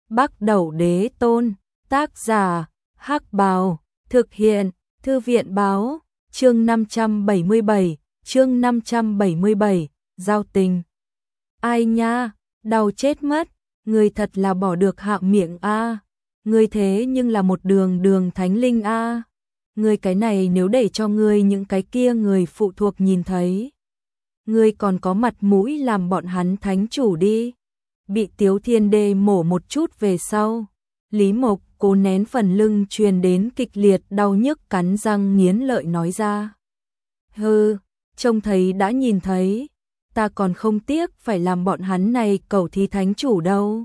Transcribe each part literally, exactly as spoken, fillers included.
Bắc Đẩu Đế Tôn, tác giả, Hắc Bào, thực hiện, Thư viện báo, chương năm trăm bảy mươi bảy, chương năm trăm bảy mươi bảy, giao tình. Ai nha, đau chết mất, người thật là bỏ được hạ miệng a. Người thế nhưng là một đường đường thánh linh a. Người cái này nếu để cho ngươi những cái kia người phụ thuộc nhìn thấy, ngươi còn có mặt mũi làm bọn hắn thánh chủ đi. Bị Tiếu Thiên Đê mổ một chút về sau, Lý Mộc cố nén phần lưng truyền đến kịch liệt đau nhức, cắn răng nghiến lợi nói ra. Hừ, trông thấy đã nhìn thấy, ta còn không tiếc phải làm bọn hắn này cẩu thí thánh chủ đâu.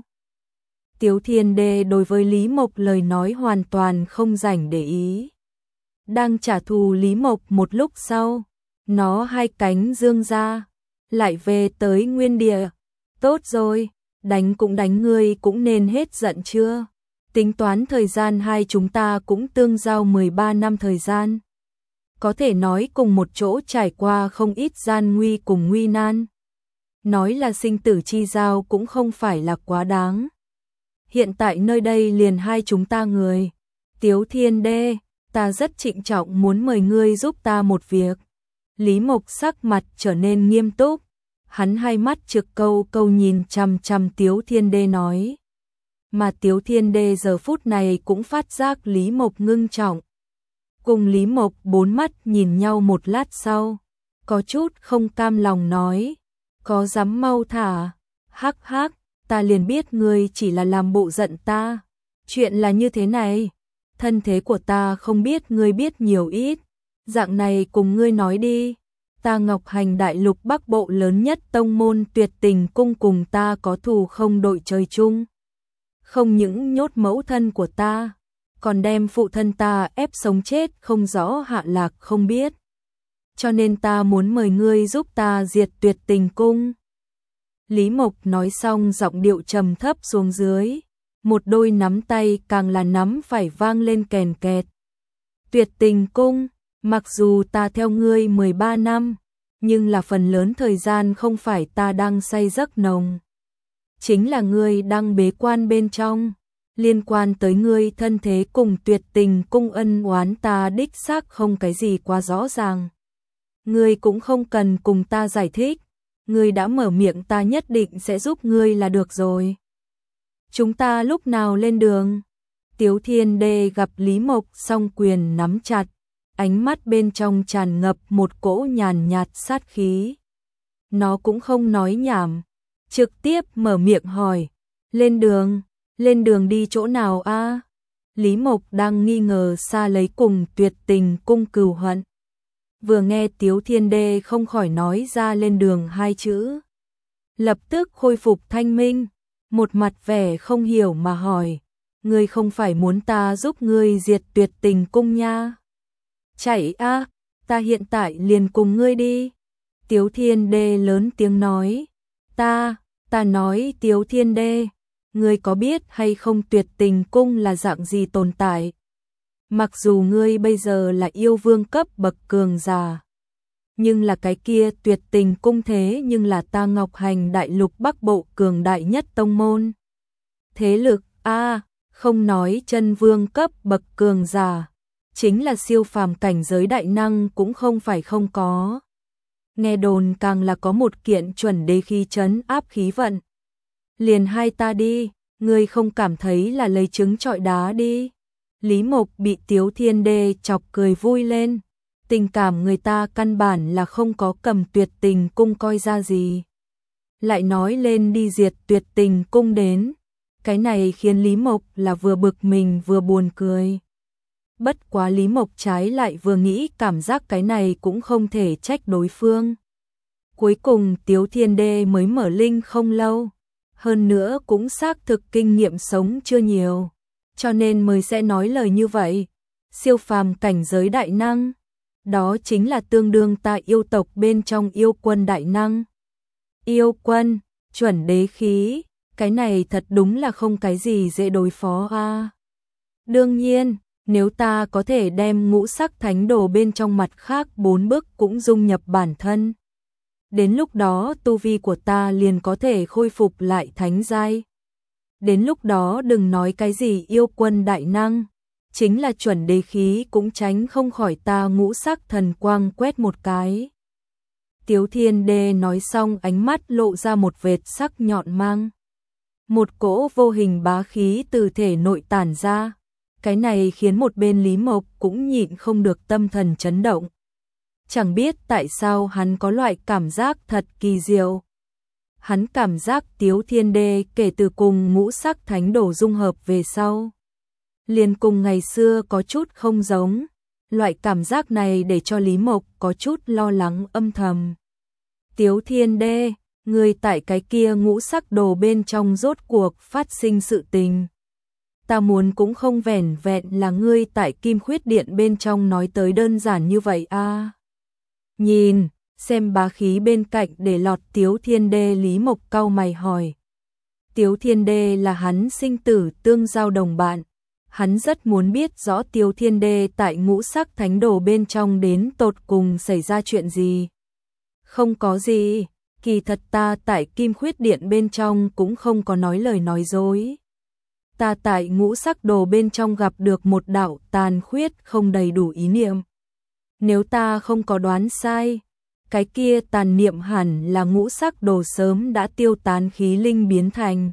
Tiếu Thiên Đê đối với Lý Mộc lời nói hoàn toàn không rảnh để ý. Đang trả thù Lý Mộc một lúc sau, nó hai cánh dương ra, lại về tới nguyên địa. Tốt rồi, đánh cũng đánh, ngươi cũng nên hết giận chưa? Tính toán thời gian hai chúng ta cũng tương giao mười ba năm thời gian. Có thể nói cùng một chỗ trải qua không ít gian nguy cùng nguy nan. Nói là sinh tử chi giao cũng không phải là quá đáng. Hiện tại nơi đây liền hai chúng ta người. Tiếu Thiên Đê, ta rất trịnh trọng muốn mời ngươi giúp ta một việc. Lý Mộc sắc mặt trở nên nghiêm túc. Hắn hai mắt trực câu câu nhìn chằm chằm Tiếu Thiên Đê nói. Mà Tiếu Thiên Đê giờ phút này cũng phát giác Lý Mộc ngưng trọng. Cùng Lý Mộc bốn mắt nhìn nhau một lát sau, có chút không cam lòng nói. Có dám mau thả? Hắc hắc, ta liền biết ngươi chỉ là làm bộ giận ta. Chuyện là như thế này, thân thế của ta không biết ngươi biết nhiều ít. Dạng này cùng ngươi nói đi. Ta Ngọc Hành đại lục Bắc Bộ lớn nhất tông môn Tuyệt Tình Cung cùng ta có thù không đội trời chung. Không những nhốt mẫu thân của ta, còn đem phụ thân ta ép sống chết không rõ hạ lạc không biết. Cho nên ta muốn mời ngươi giúp ta diệt Tuyệt Tình Cung. Lý Mộc nói xong giọng điệu trầm thấp xuống dưới, một đôi nắm tay càng là nắm phải vang lên kèn kẹt. Tuyệt Tình Cung, mặc dù ta theo ngươi mười ba năm, nhưng là phần lớn thời gian không phải ta đang say giấc nồng. Chính là ngươi đang bế quan bên trong, liên quan tới ngươi thân thế cùng Tuyệt Tình Cung ân oán ta đích xác không cái gì quá rõ ràng. Ngươi cũng không cần cùng ta giải thích, ngươi đã mở miệng ta nhất định sẽ giúp ngươi là được rồi. Chúng ta lúc nào lên đường? Tiếu Thiên Đê gặp Lý Mộc song quyền nắm chặt, ánh mắt bên trong tràn ngập một cỗ nhàn nhạt sát khí. Nó cũng không nói nhảm, trực tiếp mở miệng hỏi, lên đường, lên đường đi chỗ nào a? Lý Mộc đang nghi ngờ xa lấy cùng Tuyệt Tình Cung cừu hận. Vừa nghe Tiếu Thiên Đê không khỏi nói ra lên đường hai chữ, lập tức khôi phục thanh minh, một mặt vẻ không hiểu mà hỏi, ngươi không phải muốn ta giúp ngươi diệt Tuyệt Tình Cung nha? Chạy a, ta hiện tại liền cùng ngươi đi. Tiếu Thiên Đê lớn tiếng nói. Ta, ta nói Tiếu Thiên Đê, ngươi có biết hay không Tuyệt Tình Cung là dạng gì tồn tại? Mặc dù ngươi bây giờ là yêu vương cấp bậc cường giả, nhưng là cái kia Tuyệt Tình Cung thế nhưng là ta Ngọc Hành đại lục Bắc Bộ cường đại nhất tông môn. Thế lực a, không nói chân vương cấp bậc cường giả, chính là siêu phàm cảnh giới đại năng cũng không phải không có. Nghe đồn càng là có một kiện chuẩn đế khí trấn áp khí vận. Liền hai ta đi, ngươi không cảm thấy là lấy trứng trọi đá đi. Lý Mộc bị Tiếu Thiên Đê chọc cười vui lên. Tình cảm người ta căn bản là không có cầm Tuyệt Tình Cung coi ra gì. Lại nói lên đi diệt Tuyệt Tình Cung đến. Cái này khiến Lý Mộc là vừa bực mình vừa buồn cười. Bất quá Lý Mộc trái lại vừa nghĩ cảm giác cái này cũng không thể trách đối phương. Cuối cùng Tiếu Thiên Đê mới mở linh không lâu, hơn nữa cũng xác thực kinh nghiệm sống chưa nhiều, cho nên mới sẽ nói lời như vậy. Siêu phàm cảnh giới đại năng, đó chính là tương đương ta yêu tộc bên trong yêu quân đại năng. Yêu quân, chuẩn đế khí, cái này thật đúng là không cái gì dễ đối phó a. À. Đương nhiên, nếu ta có thể đem ngũ sắc thánh đồ bên trong mặt khác bốn bức cũng dung nhập bản thân, đến lúc đó tu vi của ta liền có thể khôi phục lại thánh giai. Đến lúc đó đừng nói cái gì yêu quân đại năng, chính là chuẩn đế khí cũng tránh không khỏi ta ngũ sắc thần quang quét một cái. Tiếu Thiên Đê nói xong ánh mắt lộ ra một vệt sắc nhọn mang. Một cỗ vô hình bá khí từ thể nội tản ra. Cái này khiến một bên Lý Mộc cũng nhịn không được tâm thần chấn động. Chẳng biết tại sao hắn có loại cảm giác thật kỳ diệu. Hắn cảm giác Tiếu Thiên Đê kể từ cùng ngũ sắc thánh đồ dung hợp về sau. Liền cùng ngày xưa có chút không giống. Loại cảm giác này để cho Lý Mộc có chút lo lắng âm thầm. Tiếu Thiên Đê, người tại cái kia ngũ sắc đồ bên trong rốt cuộc phát sinh sự tình. Ta muốn cũng không vẻn vẹn là ngươi tại Kim Khuyết Điện bên trong nói tới đơn giản như vậy a. À. Nhìn, xem bá khí bên cạnh để lọt Tiếu Thiên Đê, Lý Mộc cau mày hỏi. Tiếu Thiên Đê là hắn sinh tử tương giao đồng bạn. Hắn rất muốn biết rõ Tiếu Thiên Đê tại ngũ sắc thánh đồ bên trong đến tột cùng xảy ra chuyện gì. Không có gì, kỳ thật ta tại Kim Khuyết Điện bên trong cũng không có nói lời nói dối. Ta tại ngũ sắc đồ bên trong gặp được một đạo tàn khuyết không đầy đủ ý niệm. Nếu ta không có đoán sai, cái kia tàn niệm hẳn là ngũ sắc đồ sớm đã tiêu tán khí linh biến thành.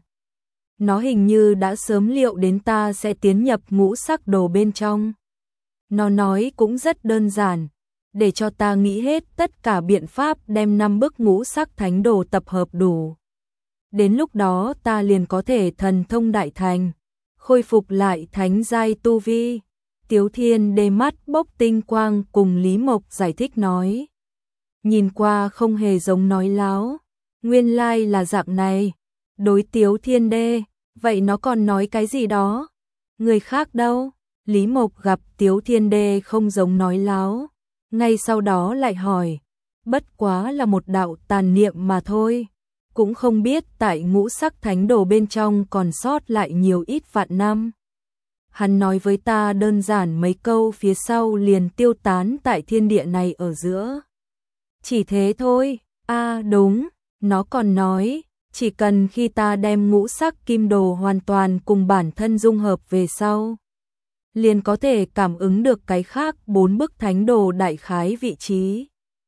Nó hình như đã sớm liệu đến ta sẽ tiến nhập ngũ sắc đồ bên trong. Nó nói cũng rất đơn giản, để cho ta nghĩ hết tất cả biện pháp đem năm bức ngũ sắc thánh đồ tập hợp đủ. Đến lúc đó ta liền có thể thần thông đại thành, khôi phục lại thánh giai tu vi. Tiếu Thiên Đê mắt bốc tinh quang cùng Lý Mộc giải thích nói. Nhìn qua không hề giống nói láo, nguyên lai là dạng này. Đối Tiếu Thiên Đê, vậy nó còn nói cái gì đó? Người khác đâu? Lý Mộc gặp Tiếu Thiên Đê không giống nói láo, ngay sau đó lại hỏi, bất quá là một đạo tàn niệm mà thôi, cũng không biết tại ngũ sắc thánh đồ bên trong còn sót lại nhiều ít vạn năm. Hắn nói với ta đơn giản mấy câu phía sau liền tiêu tán tại thiên địa này ở giữa. Chỉ thế thôi, a à, đúng, nó còn nói, chỉ cần khi ta đem ngũ sắc kim đồ hoàn toàn cùng bản thân dung hợp về sau, liền có thể cảm ứng được cái khác bốn bức thánh đồ đại khái vị trí.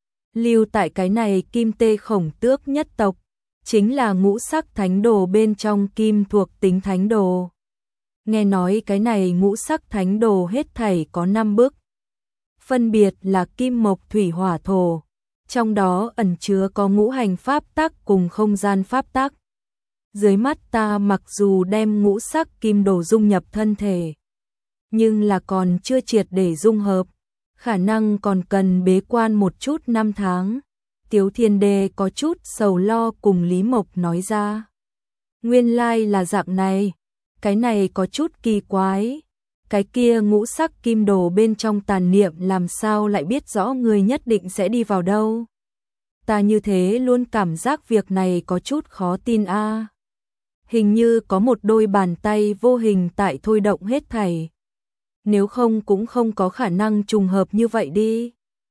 Lưu tại cái này kim tê khổng tước nhất tộc, chính là ngũ sắc thánh đồ bên trong kim thuộc tính thánh đồ. Nghe nói cái này ngũ sắc thánh đồ hết thảy có năm bức. Phân biệt là kim mộc thủy hỏa thổ, trong đó ẩn chứa có ngũ hành pháp tắc cùng không gian pháp tắc. Dưới mắt ta mặc dù đem ngũ sắc kim đồ dung nhập thân thể, nhưng là còn chưa triệt để dung hợp, khả năng còn cần bế quan một chút năm tháng. Tiếu Thiên Đê có chút sầu lo cùng Lý Mộc nói ra. Nguyên lai là dạng này, cái này có chút kỳ quái. Cái kia ngũ sắc kim đồ bên trong tàn niệm làm sao lại biết rõ người nhất định sẽ đi vào đâu. Ta như thế luôn cảm giác việc này có chút khó tin a. À. Hình như có một đôi bàn tay vô hình tại thôi động hết thảy. Nếu không cũng không có khả năng trùng hợp như vậy đi.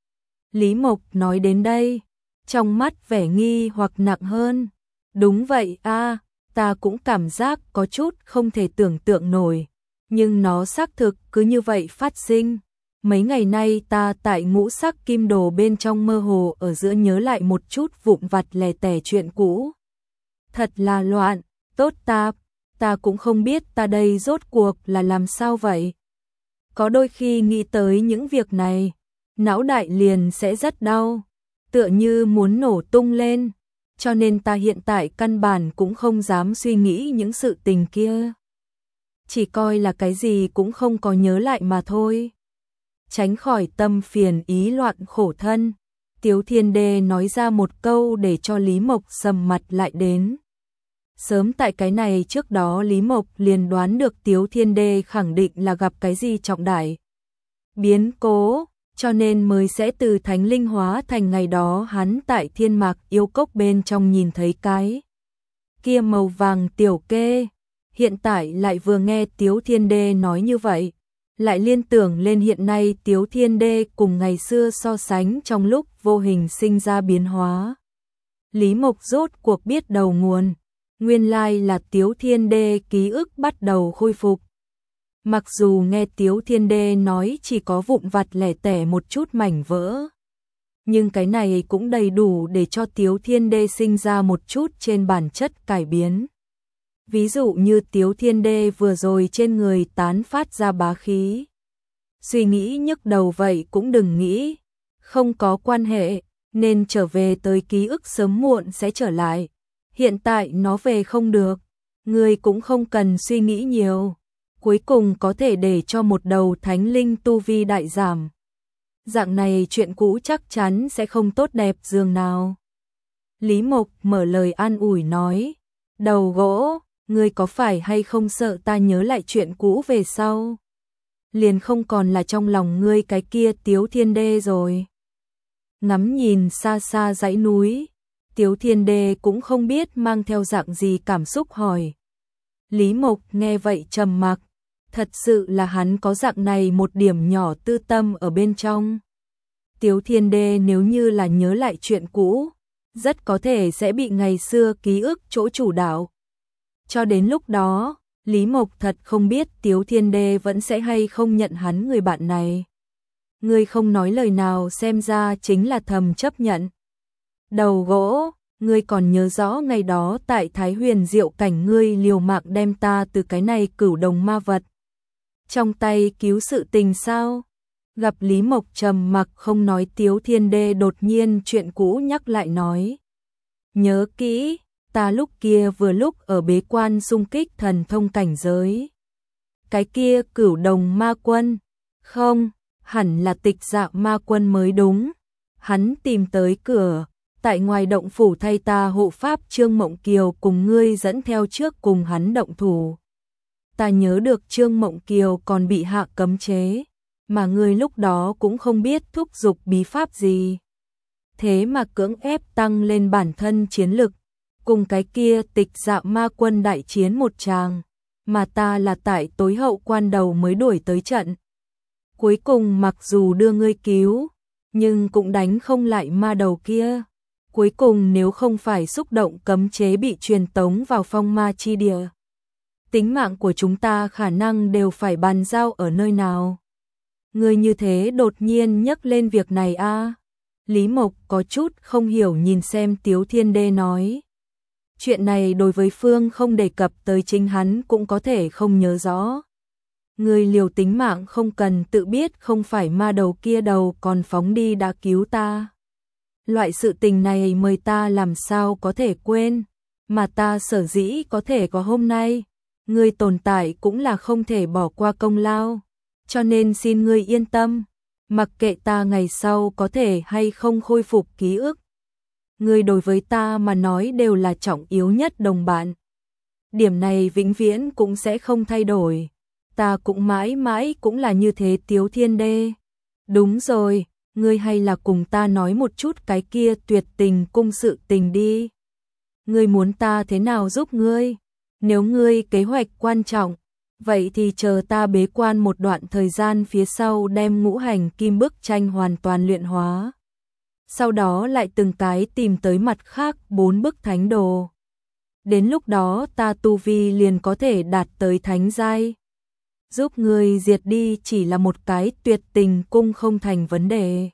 Lý Mộc nói đến đây, trong mắt vẻ nghi hoặc nặng hơn. Đúng vậy a, à, ta cũng cảm giác có chút không thể tưởng tượng nổi. Nhưng nó xác thực cứ như vậy phát sinh. Mấy ngày nay ta tại ngũ sắc kim đồ bên trong mơ hồ ở giữa nhớ lại một chút vụn vặt lẻ tẻ chuyện cũ. Thật là loạn, tốt tạp, ta cũng không biết ta đây rốt cuộc là làm sao vậy. Có đôi khi nghĩ tới những việc này, não đại liền sẽ rất đau, tựa như muốn nổ tung lên, cho nên ta hiện tại căn bản cũng không dám suy nghĩ những sự tình kia. Chỉ coi là cái gì cũng không có nhớ lại mà thôi. Tránh khỏi tâm phiền ý loạn khổ thân, Tiếu Thiên Đê nói ra một câu để cho Lý Mộc sầm mặt lại đến. Sớm tại cái này trước đó Lý Mộc liền đoán được Tiếu Thiên Đê khẳng định là gặp cái gì trọng đại biến cố, cho nên mới sẽ từ thánh linh hóa thành ngày đó hắn tại Thiên Mạc Yêu Cốc bên trong nhìn thấy cái kia màu vàng tiểu kê. Hiện tại lại vừa nghe Tiếu Thiên Đê nói như vậy, lại liên tưởng lên hiện nay Tiếu Thiên Đê cùng ngày xưa so sánh trong lúc vô hình sinh ra biến hóa. Lý Mộc rốt cuộc biết đầu nguồn, Nguyên lai là Tiếu Thiên Đê ký ức bắt đầu khôi phục. Mặc dù nghe Tiếu Thiên Đê nói chỉ có vụn vặt lẻ tẻ một chút mảnh vỡ, nhưng cái này cũng đầy đủ để cho Tiếu Thiên Đê sinh ra một chút trên bản chất cải biến. Ví dụ như Tiếu Thiên Đê vừa rồi trên người tán phát ra bá khí. Suy nghĩ nhức đầu vậy cũng đừng nghĩ, không có quan hệ, nên trở về tới ký ức sớm muộn sẽ trở lại. Hiện tại nó về không được, người cũng không cần suy nghĩ nhiều. Cuối cùng có thể để cho một đầu thánh linh tu vi đại giảm. Dạng này chuyện cũ chắc chắn sẽ không tốt đẹp dường nào. Lý Mộc mở lời an ủi nói, đầu gỗ, ngươi có phải hay không sợ ta nhớ lại chuyện cũ về sau? Liền không còn là trong lòng ngươi cái kia Tiếu Thiên Đê rồi. Ngắm nhìn xa xa dãy núi, Tiếu Thiên Đê cũng không biết mang theo dạng gì cảm xúc hỏi. Lý Mộc nghe vậy trầm mặc, thật sự là hắn có dạng này một điểm nhỏ tư tâm ở bên trong. Tiếu Thiên Đê nếu như là nhớ lại chuyện cũ, rất có thể sẽ bị ngày xưa ký ức chỗ chủ đạo. Cho đến lúc đó, Lý Mộc thật không biết Tiếu Thiên Đê vẫn sẽ hay không nhận hắn người bạn này. Ngươi không nói lời nào xem ra chính là thầm chấp nhận. Đầu gỗ, ngươi còn nhớ rõ ngày đó tại Thái Huyền Diệu Cảnh ngươi liều mạng đem ta từ cái này cửu đồng ma vật trong tay cứu sự tình sao? Gặp Lý Mộc trầm mặc không nói, Tiếu Thiên Đê đột nhiên chuyện cũ nhắc lại nói. Nhớ kỹ, ta lúc kia vừa lúc ở bế quan xung kích thần thông cảnh giới. Cái kia cửu đồng ma quân, không, hẳn là Tịch Dạ ma quân mới đúng. Hắn tìm tới cửa, tại ngoài động phủ thay ta hộ pháp Trương Mộng Kiều cùng ngươi dẫn theo trước cùng hắn động thủ. Ta nhớ được Trương Mộng Kiều còn bị hạ cấm chế, mà ngươi lúc đó cũng không biết thúc giục bí pháp gì. Thế mà cưỡng ép tăng lên bản thân chiến lực, cùng cái kia Tịch Dạ ma quân đại chiến một tràng, mà ta là tại tối hậu quan đầu mới đuổi tới trận. Cuối cùng mặc dù đưa ngươi cứu, nhưng cũng đánh không lại ma đầu kia. Cuối cùng nếu không phải xúc động cấm chế bị truyền tống vào phong ma chi địa, tính mạng của chúng ta khả năng đều phải bàn giao ở nơi nào. Ngươi như thế đột nhiên nhắc lên việc này a? À? Lý Mộc có chút không hiểu nhìn xem Tiếu Thiên Đê nói. Chuyện này đối với Phương không đề cập tới, chính hắn cũng có thể không nhớ rõ. Ngươi liều tính mạng không cần tự biết không phải ma đầu kia đầu còn phóng đi đã cứu ta. Loại sự tình này mời ta làm sao có thể quên, mà ta sở dĩ có thể có hôm nay, ngươi tồn tại cũng là không thể bỏ qua công lao, cho nên xin ngươi yên tâm, mặc kệ ta ngày sau có thể hay không khôi phục ký ức. Ngươi đối với ta mà nói đều là trọng yếu nhất đồng bạn. Điểm này vĩnh viễn cũng sẽ không thay đổi. Ta cũng mãi mãi cũng là như thế. Tiếu Thiên Đê. Đúng rồi, ngươi hay là cùng ta nói một chút cái kia tuyệt tình cung sự tình đi. Ngươi muốn ta thế nào giúp ngươi? Nếu ngươi kế hoạch quan trọng, vậy thì chờ ta bế quan một đoạn thời gian phía sau đem ngũ hành kim bức tranh hoàn toàn luyện hóa. Sau đó lại từng cái tìm tới mặt khác bốn bức thánh đồ. Đến lúc đó ta tu vi liền có thể đạt tới thánh giai. Giúp ngươi diệt đi chỉ là một cái tuyệt tình cung không thành vấn đề.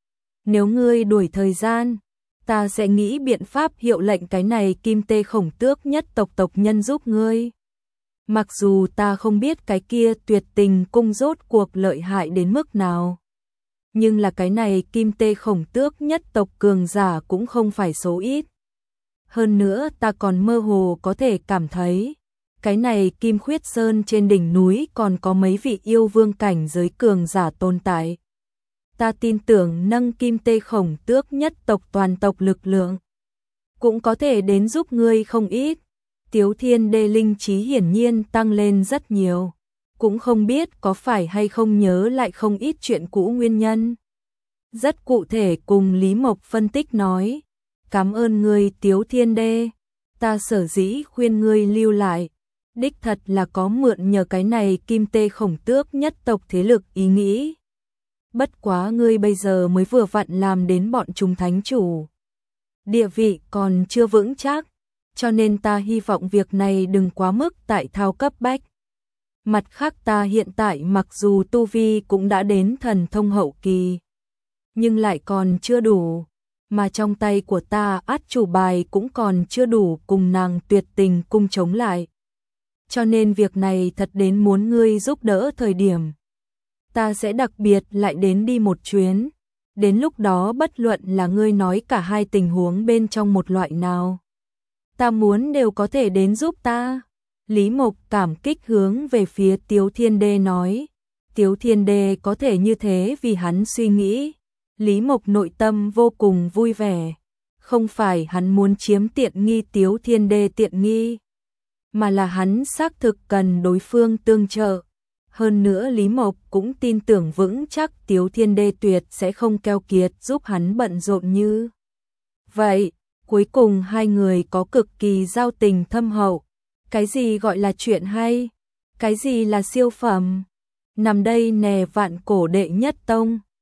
Nếu ngươi đuổi thời gian, ta sẽ nghĩ biện pháp hiệu lệnh cái này Kim Tê Khổng Tước nhất tộc tộc nhân giúp ngươi. Mặc dù ta không biết cái kia tuyệt tình cung rốt cuộc lợi hại đến mức nào, nhưng là cái này Kim Tê Khổng Tước nhất tộc cường giả cũng không phải số ít. Hơn nữa ta còn mơ hồ có thể cảm thấy, cái này Kim Khuyết Sơn trên đỉnh núi còn có mấy vị yêu vương cảnh giới cường giả tồn tại. Ta tin tưởng nâng Kim Tê Khổng Tước nhất tộc toàn tộc lực lượng, cũng có thể đến giúp ngươi không ít. Tiếu Thiên Đê linh trí hiển nhiên tăng lên rất nhiều, cũng không biết có phải hay không nhớ lại không ít chuyện cũ nguyên nhân. Rất cụ thể cùng Lý Mộc phân tích nói, cảm ơn ngươi Tiếu Thiên Đê, ta sở dĩ khuyên ngươi lưu lại, đích thật là có mượn nhờ cái này Kim Tê Khổng Tước nhất tộc thế lực ý nghĩ. Bất quá ngươi bây giờ mới vừa vặn làm đến bọn chúng thánh chủ, địa vị còn chưa vững chắc, cho nên ta hy vọng việc này đừng quá mức tại thao cấp bách. Mặt khác ta hiện tại mặc dù tu vi cũng đã đến thần thông hậu kỳ, nhưng lại còn chưa đủ, mà trong tay của ta át chủ bài cũng còn chưa đủ cùng nàng tuyệt tình cung chống lại. Cho nên việc này thật đến muốn ngươi giúp đỡ thời điểm. Ta sẽ đặc biệt lại đến đi một chuyến, đến lúc đó bất luận là ngươi nói cả hai tình huống bên trong một loại nào, ta muốn đều có thể đến giúp ta. Lý Mộc cảm kích hướng về phía Tiếu Thiên Đê nói, Tiếu Thiên Đê có thể như thế vì hắn suy nghĩ. Lý Mộc nội tâm vô cùng vui vẻ, không phải hắn muốn chiếm tiện nghi Tiếu Thiên Đê tiện nghi, mà là hắn xác thực cần đối phương tương trợ. Hơn nữa Lý Mộc cũng tin tưởng vững chắc Tiếu Thiên Đê tuyệt sẽ không keo kiệt giúp hắn bận rộn như vậy. Cuối cùng hai người có cực kỳ giao tình thâm hậu. Cái gì gọi là chuyện hay? Cái gì là siêu phẩm? Nằm đây nè vạn cổ đệ nhất tông.